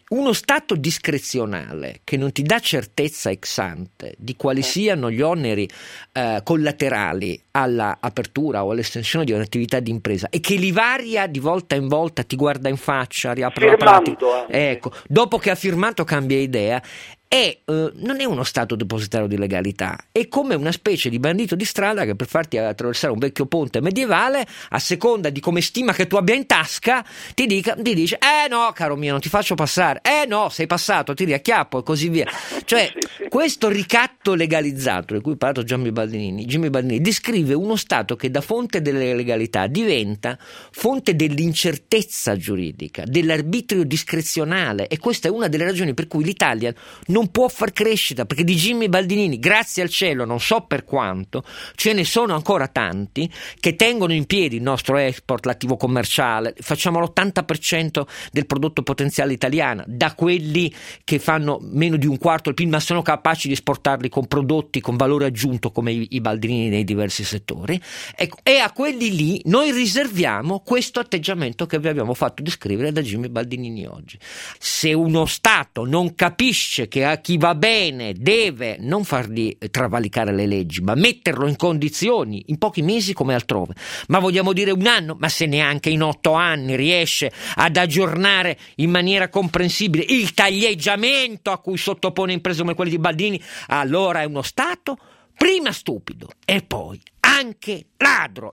Uno stato discrezionale che non ti dà certezza ex ante di quali siano gli oneri collaterali alla apertura o all'estensione di un'attività di impresa e che li varia di volta in volta, ti guarda in faccia, riapre la pratica, ecco, dopo che ha firmato cambia idea, non è uno stato depositario di legalità, è come una specie di bandito di strada che per farti attraversare un vecchio ponte medievale, a seconda di come stima che tu abbia in tasca, ti dice no caro mio non ti faccio passare, no sei passato, ti riacchiappo e così via. Cioè questo ricatto legalizzato di cui ha parlato Jimmy Baldini descrive uno stato che da fonte della legalità diventa fonte dell'incertezza giuridica, dell'arbitrio discrezionale, e questa è una delle ragioni per cui l'Italia non può far crescita, perché di Jimmy Baldini, grazie al cielo, non so per quanto, ce ne sono ancora tanti che tengono in piedi il nostro export, l'attivo commerciale. Facciamo l'80% del prodotto potenziale italiano da quelli che fanno meno di un quarto del PIL, ma sono capaci di esportarli con prodotti con valore aggiunto come i Baldini nei diversi settori. Ecco, e a quelli lì noi riserviamo questo atteggiamento che vi abbiamo fatto descrivere da Jimmy Baldini oggi. Se uno Stato non capisce che a chi va bene deve non fargli travalicare le leggi, ma metterlo in condizioni in pochi mesi come altrove, ma vogliamo dire un anno, ma se neanche in 8 anni riesce ad aggiornare in maniera comprensibile il taglieggiamento a cui sottopone imprese come quelle di Baldini, allora è uno Stato prima stupido e poi anche ladro.